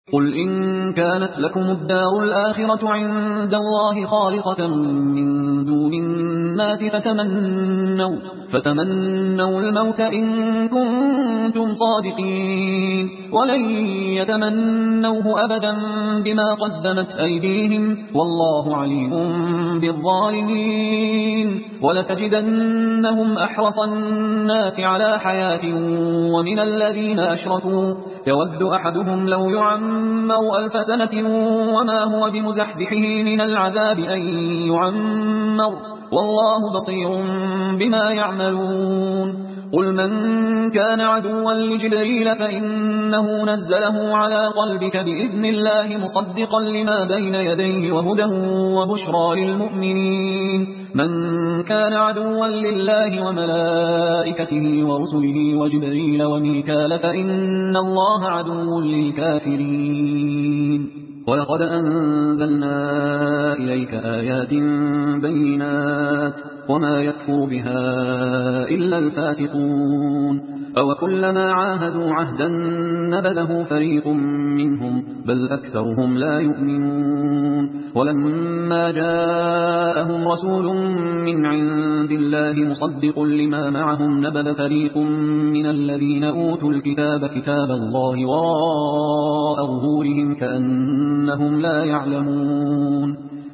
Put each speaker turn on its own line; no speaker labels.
قل إن كانت لكم الدار الآخرة عند الله خالصة من دون الناس فتمنوا الموت إن كنتم صادقين ولن يتمنوه أبدا بما قدمت أيديهم والله عليم بالظالمين ولتجدنهم أحرص الناس على حياة ومن الذين أشركوا يود أحدهم لو يعمر 1000 سنة وما هو بمزحزحه من العذاب أن يعمر والله بصير بما يعملون قل من كان عدوا لجبريل فإنه نزله على قلبك بإذن الله مصدقا لما بين يديه وهدى وبشرى للمؤمنين من كان عدوا لله وملائكته ورسله وجبريل وميكال فإن الله عدو للكافرين ولقد أنزلنا إليك آيات بينات وما يكفر بها إلا الفاسقون أوكلما عاهدوا عهدا نبذه فريق منهم بل أكثرهم لا يؤمنون ولما جاءهم رسول من عند الله مصدق لما معهم نبذ فريق من الذين أوتوا الكتاب كتاب الله وراء ظهورهم كأنهم لا يعلمون